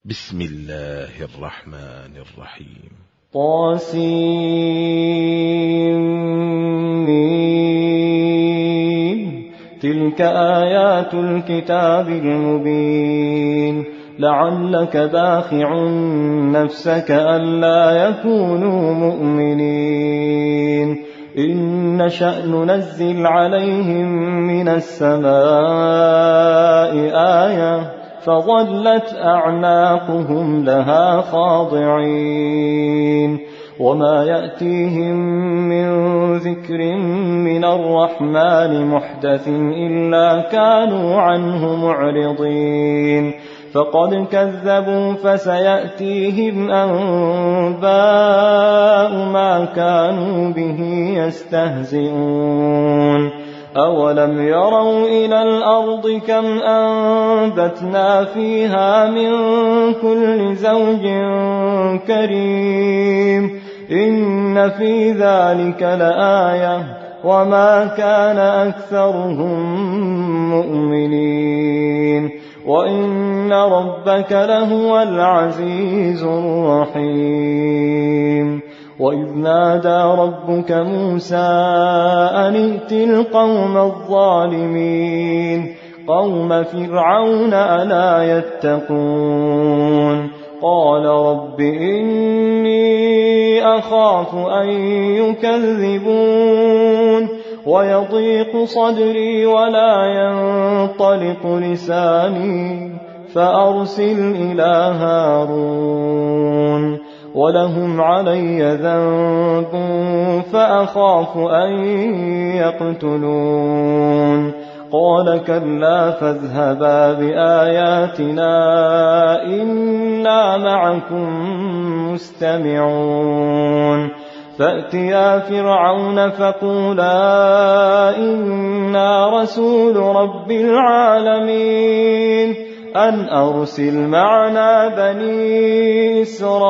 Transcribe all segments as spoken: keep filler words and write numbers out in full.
بسم الله الرحمن الرحيم. طاسين تلك آيات الكتاب المبين لعلك باخع نفسك ألا يكونوا مؤمنين إن نشأ ننزل عليهم من السماء آية فظلت أعناقهم لها خاضعين وما يأتيهم من ذكر من الرحمن محدث إلا كانوا عنه معرضين فقد كذبوا فسيأتيهم أنباء ما كانوا به يستهزئون أولم يروا إلى الأرض كم أنبتنا فيها من كل زوج كريم إن في ذلك لآية وما كان أكثرهم مؤمنين وإن ربك لهو العزيز الرحيم وإذ نادى ربك موسى أن ائت القوم الظالمين قوم فرعون ألا يتقون قال رب إني أخاف أن يكذبون ويضيق صدري ولا ينطلق لساني فأرسل إلى هارون ولهم علي ذنب فأخاف أن يقتلون قال كلا فاذهبا بآياتنا إنا معكم مستمعون فأتيا فرعون فقولا إنا رسول رب العالمين أن أرسل معنا بني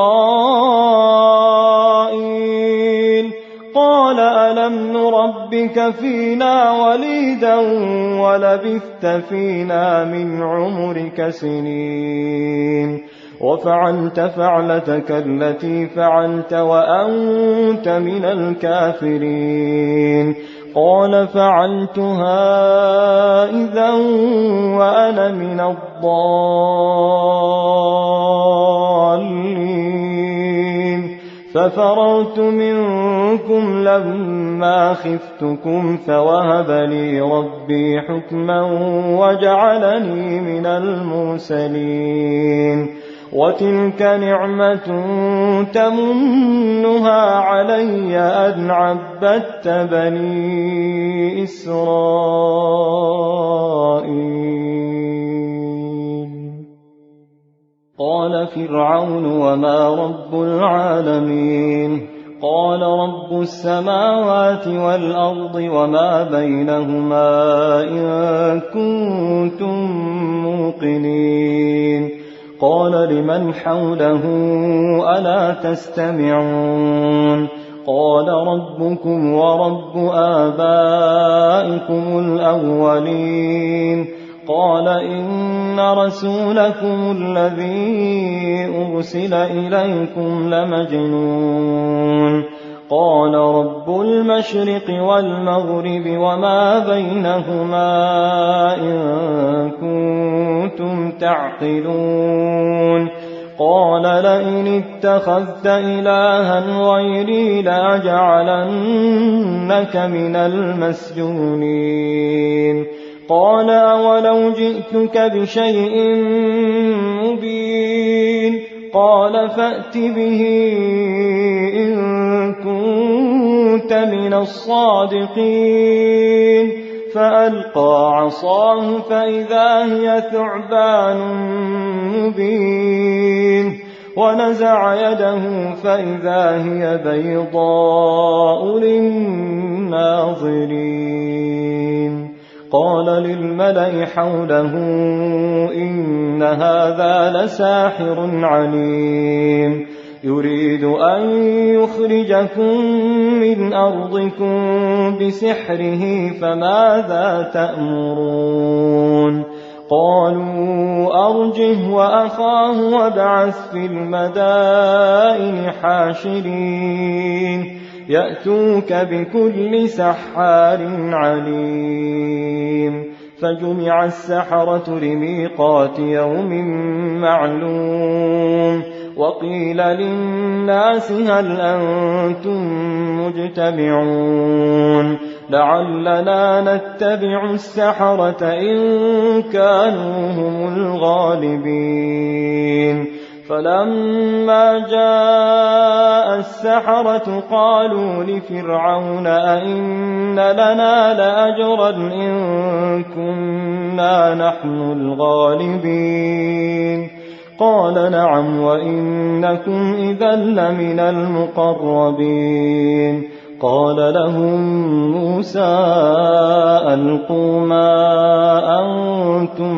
إسرائيل قال ألم نربك فينا وليدا ولبثت فينا من عمرك سنين وفعلت فعلتك التي فعلت وأنت من الكافرين قال فعلتها إذا وأنا من الضالين ففررت منكم لما خفتكم فوهب لي ربي حكما وجعلني من المرسلين وتلك نعمة تمنها علي أن عبدت بني إسرائيل قال فرعون وما رب العالمين قال رب السماوات والأرض وما بينهما إن كنتم موقنين قال لمن حوله ألا تستمعون قال ربكم ورب آبائكم الأولين قال إن رسولكم الذي أرسل إليكم لمجنون قال رب المشرق والمغرب وما بينهما إن كنتم تعقلون قال لئن اتخذت إلها غيري لأجعلنك من المسجونين قال أولو جئتك بشيء مبين قال فأت به إن كنت من الصادقين فألقى عصاه فإذا هي ثعبان مبين ونزع يده فإذا هي بيضاء للناظرين قال للملأ حوله إن هذا لساحر عليم يريد أن يخرجكم من أرضكم بسحره فماذا تأمرون قالوا أرجه وأخاه وابعث في المدائن حاشرين يأتوك بكل سحار عليم فجمع السحرة لميقات يوم معلوم وقيل للناس هل أنتم مجتمعون لعلنا نتبع السحرة إن كانوا هم الغالبين فلما جاء السحرة قالوا لفرعون أئن لنا لأجرا إن كنا نحن الغالبين قال نعم وإنكم إذا لمن المقربين قال لهم موسى ألقوا ما أنتم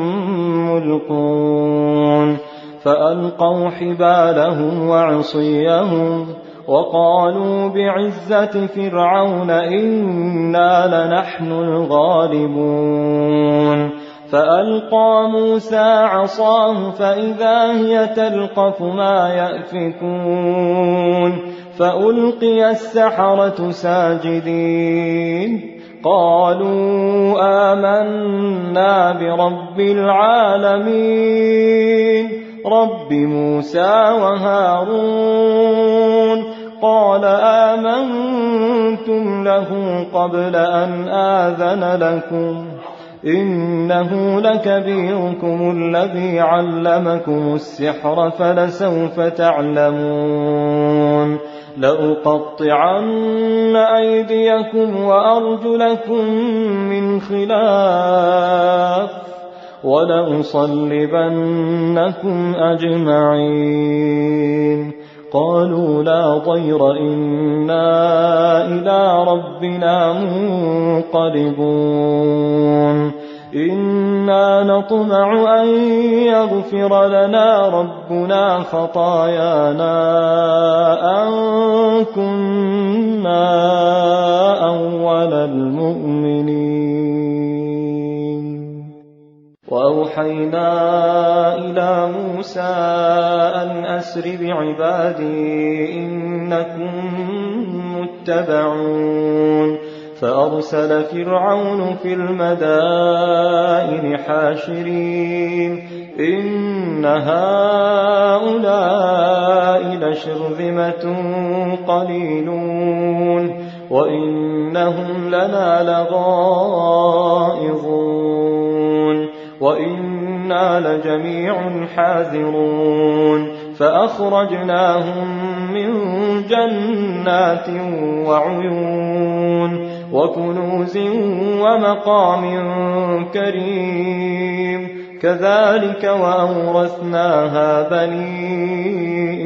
ملقون فألقوا حبالهم وعصيهم وقالوا بعزة فرعون إنا لنحن الغالبون فألقى موسى عصاه فإذا هي تلقف ما يأفكون فألقي السحرة ساجدين قالوا آمنا برب العالمين رب موسى وهارون قال آمنتم له قبل أن آذن لكم إنه لكبيركم الذي علمكم السحر فلسوف تعلمون لأقطعن أيديكم وأرجلكم من خلاف ولأصلبنكم أجمعين قالوا لا ضير إنا إلى ربنا منقلبون إنا نطمع أن يغفر لنا ربنا خطايانا أن كنا أول المؤمنين وأوحينا إلى موسى أن أسر بعبادي إنكم متبعون فأرسل فرعون في المدائن حاشرين إن هؤلاء لشرذمة قليلون وإنهم لنا لغائظون وإنا لجميع حاذرون فأخرجناهم من جنات وعيون وكنوز ومقام كريم كذلك وأورثناها بني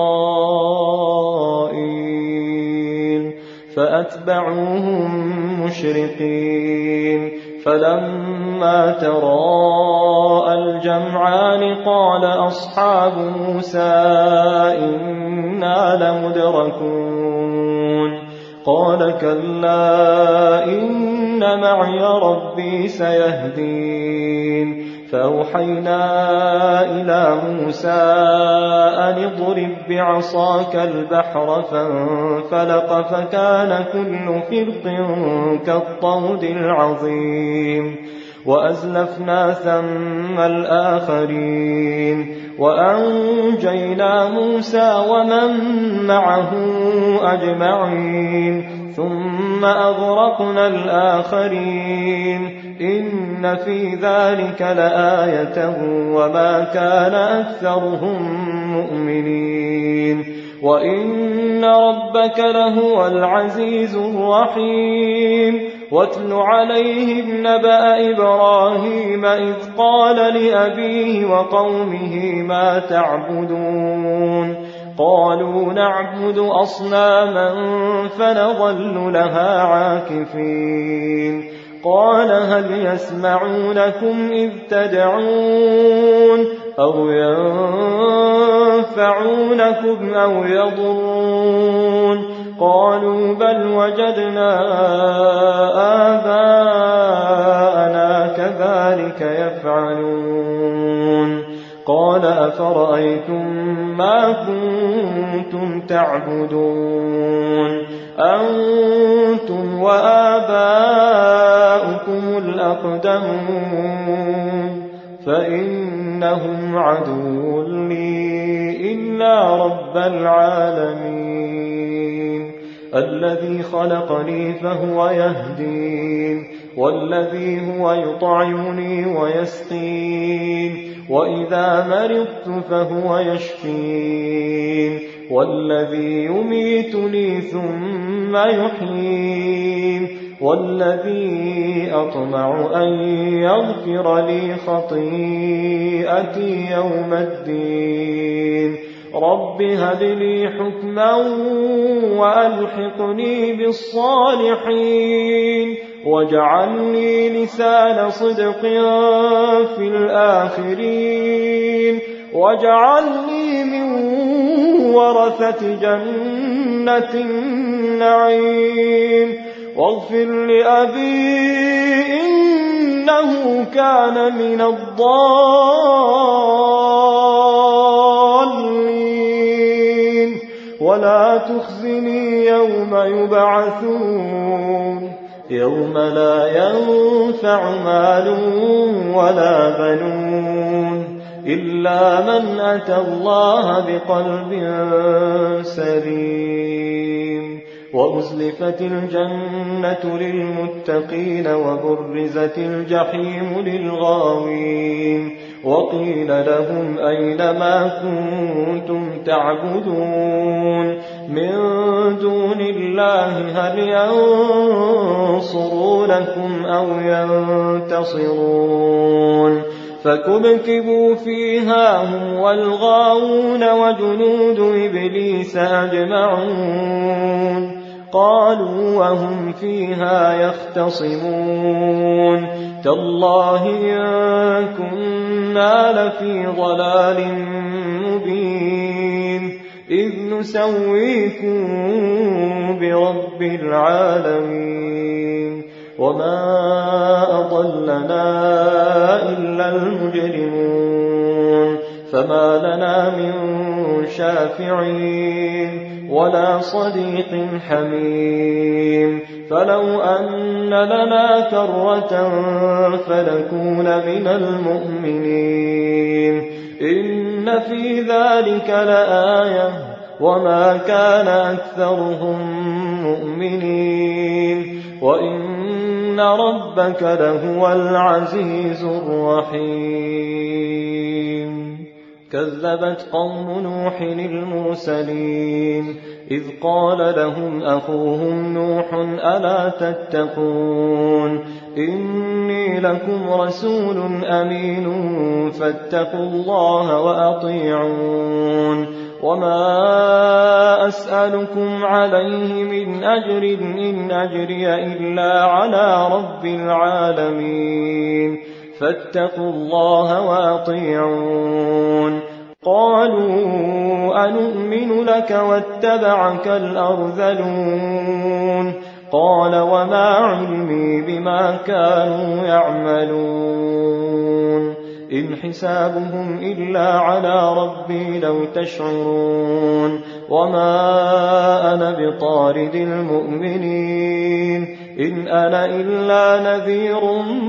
إسرائيل فأتبعوهم مشرقين فلما تراءى الجمعان قال أصحاب موسى إنا لمدركون قال كلا إن معي ربي سيهدين فأوحينا إلى موسى أن اضرب بعصاك البحر فانفلق فكان كل فرق كالطود العظيم وأزلفنا ثم الآخرين وأنجينا موسى ومن معه أجمعين ثم أغرقنا الآخرين إن في ذلك لآية وما كان أكثرهم مؤمنين وإن ربك لهو العزيز الرحيم واتل عليهم نبأ إبراهيم إذ قال لأبيه وقومه ما تعبدون قالوا نعبد أصناما فنظل لها عاكفين قال هل يسمعونكم إذ تدعون أو ينفعونكم أو يضرون قالوا بل وجدنا آباءنا كذلك يفعلون قال أفرأيتم ما كنتم تعبدون أنتم وآباؤكم الأقدمون فإنهم عدو لي إلا رب العالمين الذي خلقني فهو يهدين والذي هو يطعمني ويسقين وإذا مرضت فهو يشفين والذي يميتني ثم يحيين والذي أطمع أن يغفر لي خطيئتي يوم الدين رب هب لي حكما وألحقني بالصالحين واجعل لي لسان صدق في الآخرين واجعلني من ورثة جنة النعيم واغفر لأبي إنه كان من الضالين ولا تخزني يوم يبعثون يوم لا ينفع مال ولا بنون إلا من أتى الله بقلب سليم وأزلفت الجنة للمتقين وبرزت الجحيم للغاوين وقيل لهم أين ما كنتم تعبدون من دون الله هل ينصرونكم أو ينتصرون فكبكبوا فيها هم والغاوون وجنود إبليس أجمعون قالوا وهم فيها يختصمون تالله إن كنا لفي ضلال مبين إذ نسويكم برب العالمين وما أضلنا إلا المجرمون فما لنا من شافعين ولا صديق حميم فلو أن لنا كرة فنكون من المؤمنين إن في ذلك لآية وما كان أكثرهم مؤمنين وإن ربك لهو العزيز الرحيم كذبت قوم نوح المرسلين إذ قال لهم أخوهم نوح ألا تتقون إني لكم رسول أمين فاتقوا الله وأطيعون وما أسألكم عليه من أجر إن أجري إلا على رب العالمين فاتقوا الله وأطيعون قالوا أنؤمن لك واتبعك الأرذلون قال وما علمي بما كانوا يعملون إن حسابهم إلا على ربي لو تشعرون وما أنا بطارد المؤمنين إن أنا إلا نذير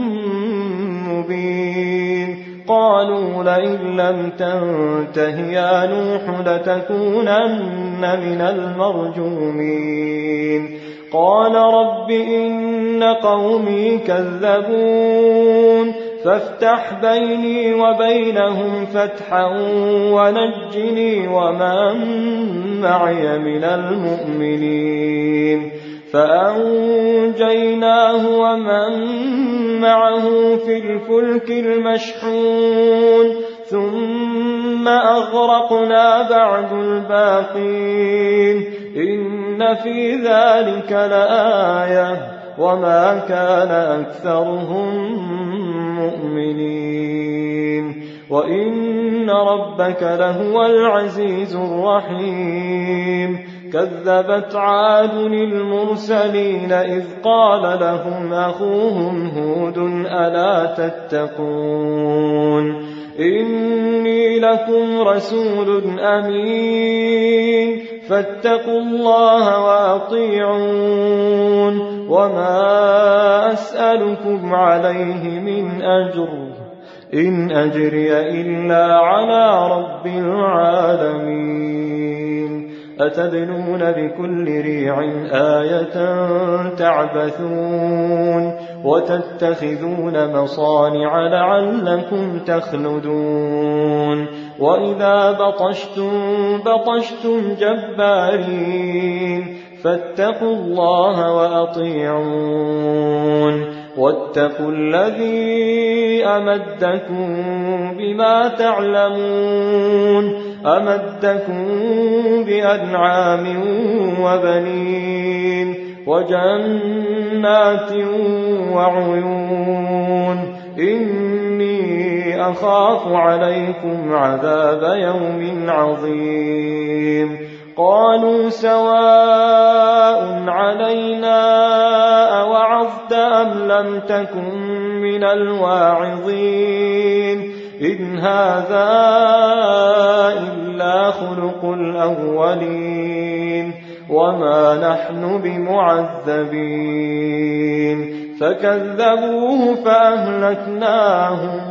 مبين قالوا لئن لم تنته يا نوح لتكونن من المرجومين قال رب إن قومي كذبون فافتح بيني وبينهم فتحا ونجني ومن معي من المؤمنين فأنجيناه ومن معه في الفلك المشحون ثم أغرقنا بعد الباقين إن في ذلك لآية وما كان أكثرهم مؤمنين وإن ربك لهو العزيز الرحيم كذبت عاد المرسلين إذ قال لهم أخوهم هود ألا تتقون إني لكم رسول أمين فاتقوا الله وأطيعون وما أسألكم عليه من أجر إن أجري إلا على رب العالمين أتبنون بكل ريع آية تعبثون وتتخذون مصانع لعلكم تخلدون وإذا بطشتم بطشتم جبارين فاتقوا الله وأطيعون واتقوا الذي أمدكم بما تعلمون أمدكم بأنعام وبنين وجنات وعيون إني أخاف عليكم عذاب يوم عظيم قالوا سواء علينا أوعظت أم لم تكن من الواعظين إن هذا إلا خلق الأولين وما نحن بمعذبين فكذبوه فأهلكناهم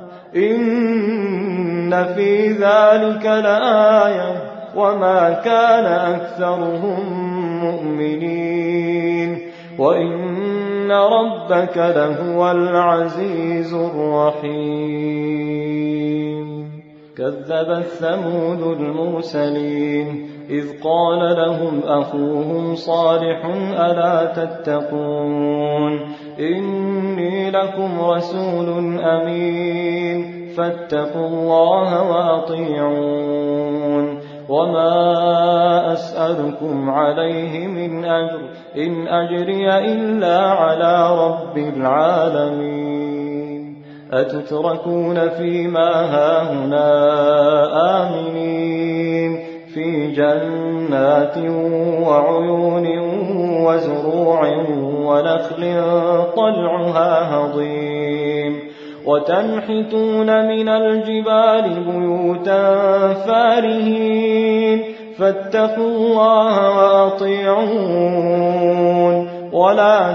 إن في ذلك لآية وما كان أكثرهم مؤمنين وإن ربك لهو العزيز الرحيم كذبت ثمود المرسلين إذ قال لهم أخوهم صالح ألا تتقون إني لكم رسول أمين فاتقوا الله وأطيعون وما أسألكم عليه من أجر إن أجري إلا على رب العالمين أتتركون فيما هاهنا آمنين في جنات وعيون وزروع ونخل طلعها هضيم وتنحتون من الجبال بيوتا فارهين فاتقوا الله وأطيعون ولا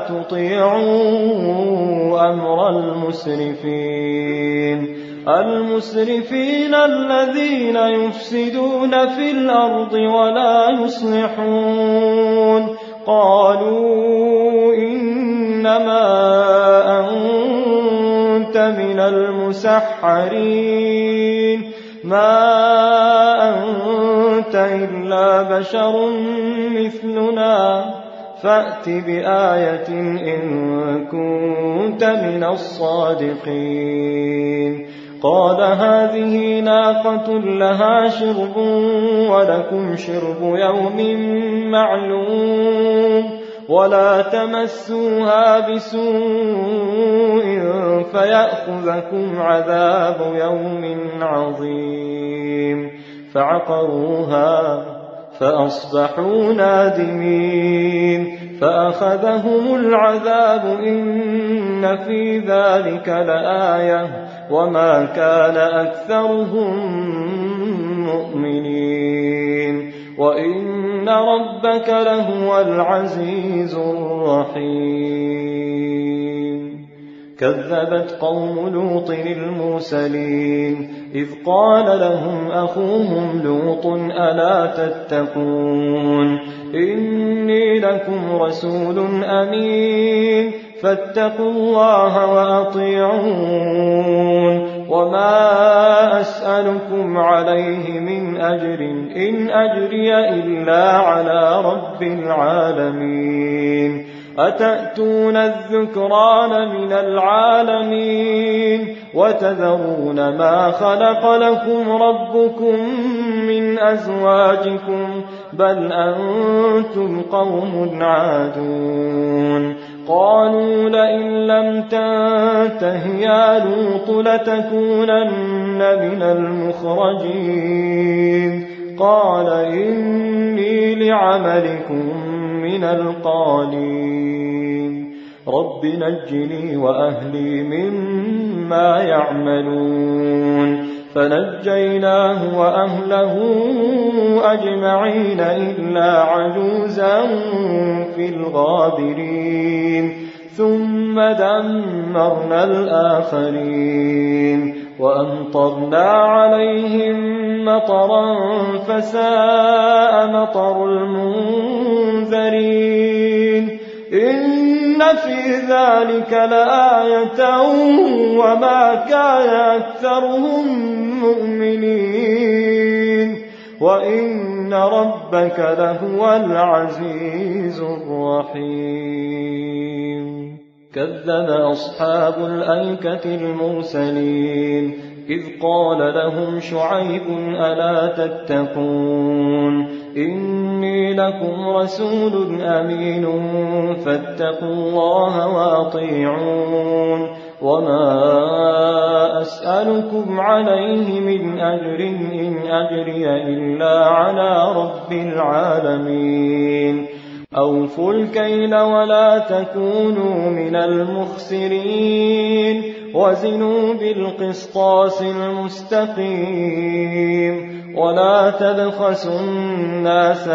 تطيعوا أمر المسرفين المسرفين الذين يفسدون في الأرض ولا يصلحون قالوا إنما أنت من المسحرين ما أنت إلا بشر مثلنا فأت بآية إن كنت من الصادقين قال هذه ناقة لها شرب ولكم شرب يوم معلوم ولا تمسوها بسوء فيأخذكم عذاب يوم عظيم فعقروها فأصبحوا نادمين فأخذهم العذاب إن في ذلك لآية وما كان أكثرهم مؤمنين وإن ربك لهو العزيز الرحيم كذبت قوم لوط المرسلين إذ قال لهم أخوهم لوط ألا تتقون إني لكم رسول أمين فاتقوا الله وأطيعون وما أسألكم عليه من أجر إن أجري إلا على رب العالمين أتأتون الذكران من العالمين وتذرون ما خلق لكم ربكم من أزواجكم بل أنتم قوم عادون قالوا لئن لم تنته يا لوط لتكونن من المخرجين قال إني لعملكم من القالين رب نجني وأهلي مما يعملون فنجيناه وأهله أجمعين إلا عجوزا في الغابرين ثم دمرنا الآخرين وأمطرنا عليهم مطرا فساء مطر المنذرين إن في ذلك لآية وما كان أكثرهم مؤمنين وإن ربك لهو العزيز الرحيم كذب أصحاب الأيكة المرسلين إذ قال لهم شعيب ألا تتقون إني لكم رسول أمين فاتقوا الله وأطيعون وما أسألكم عليه من أجر إن أجري إلا على رب العالمين أوفوا الكيل ولا تكونوا من المخسرين وزنوا بالقسطاس المستقيم ولا تبخسوا الناس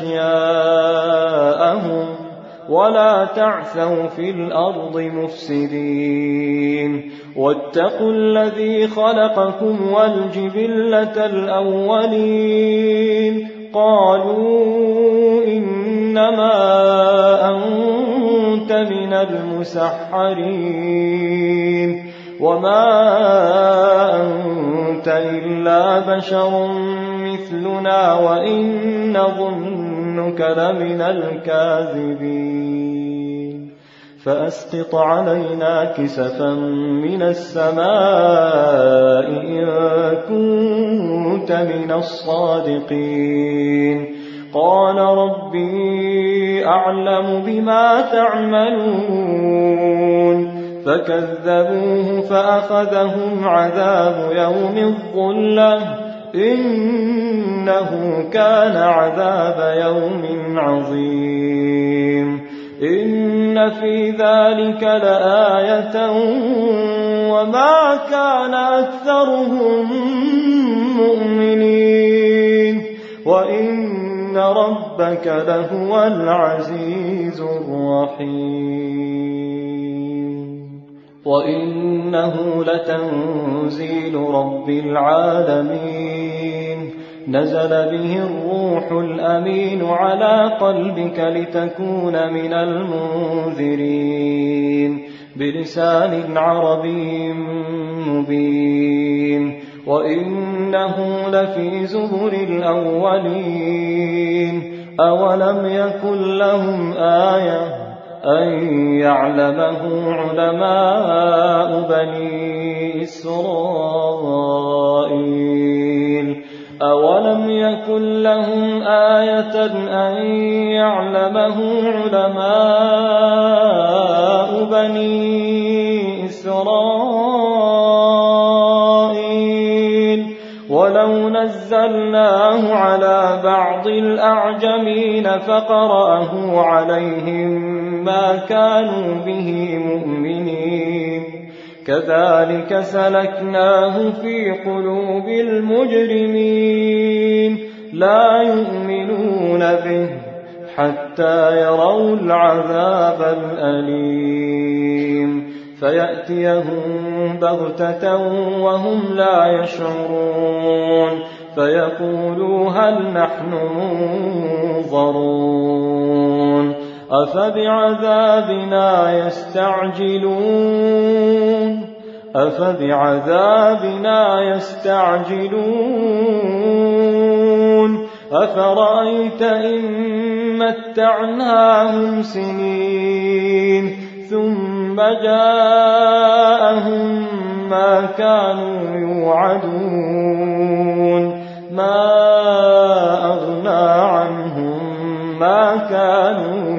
أشياءهم ولا تعثوا في الأرض مفسدين واتقوا الذي خلقكم والجبلة الأولين قالوا إنما أنت من المسحرين وما أنت إلا بشر مثلنا وإن نظنك لمن الكاذبين فأسقط علينا كسفا من السماء إن كنت من الصادقين قال ربي أعلم بما تعملون فكذبوه فأخذهم عذاب يوم الظلة إنه كان عذاب يوم عظيم إن في ذلك لآية وما كان أكثرهم مؤمنين وإن ربك لهو العزيز الرحيم وإنه لتنزيل رب العالمين نزل به الروح الأمين على قلبك لتكون من المنذرين بلسان عربي مبين وإنه لفي زبر الأولين أولم يكن لهم آية أن يعلمه علماء بني إسرائيل أولم يكن لهم آية أن يعلمه علماء بني إسرائيل ولو نزلناه على بعض الأعجمين فقرأه عليهم ما كانوا به مؤمنين كذلك سلكناه في قلوب المجرمين لا يؤمنون به حتى يروا العذاب الأليم فيأتيهم بغتة وهم لا يشعرون فيقولوا هل نحن منظرون أفبعذابنا يستعجلون أفبعذابنا يستعجلون أفرأيت إن متعناهم سنين ثم جاءهم ما كانوا يوعدون ما أغنى عنهم ما كانوا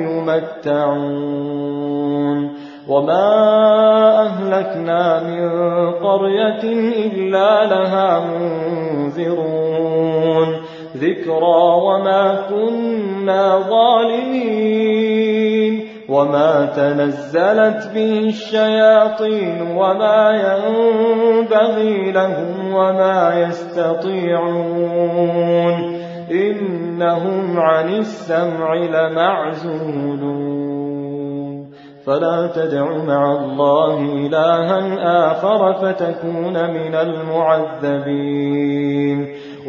يمتعون وما أهلكنا من قرية إلا لها منذرون ذكرى وما كنا ظالمين وما تنزلت به الشياطين وما ينبغي لهم وما يستطيعون إنهم عن السمع لمعزولون فلا تدع مع الله إلها آخر فتكون من المعذبين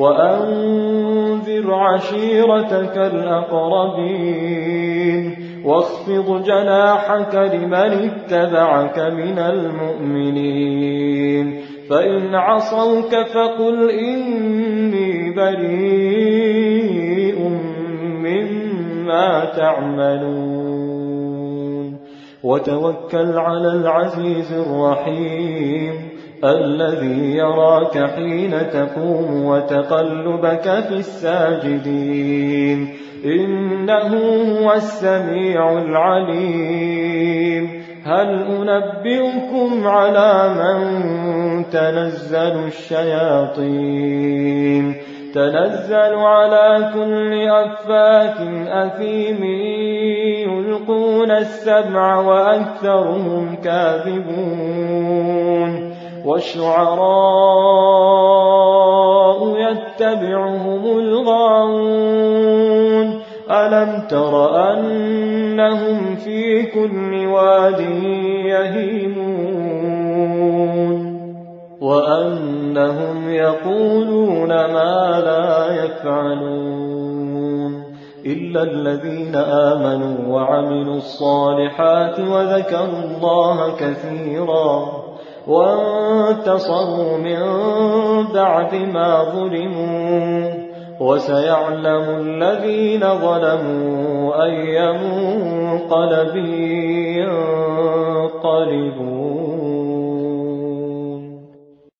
وأنذر عشيرتك الأقربين واخفض جناحك لمن اتبعك من المؤمنين فإن عصوك فقل إني بريء مما تعملون وتوكل على العزيز الرحيم الذي يراك حين تقوم وتقلبك في الساجدين إنه هو السميع العليم هل أنبئكم على من تنزل الشياطين تنزل على كل أفاك أثيم يلقون السمع وأكثرهم كاذبون والشعراء يتبعهم الغاوون ألم تر أنهم في كل واد يهيمون وأنهم يقولون ما لا يفعلون إلا الذين آمنوا وعملوا الصالحات وذكروا الله كثيرا وانتصروا من بعد ما ظلموا وسيعلم الذين ظلموا أي منقلب ينقلبون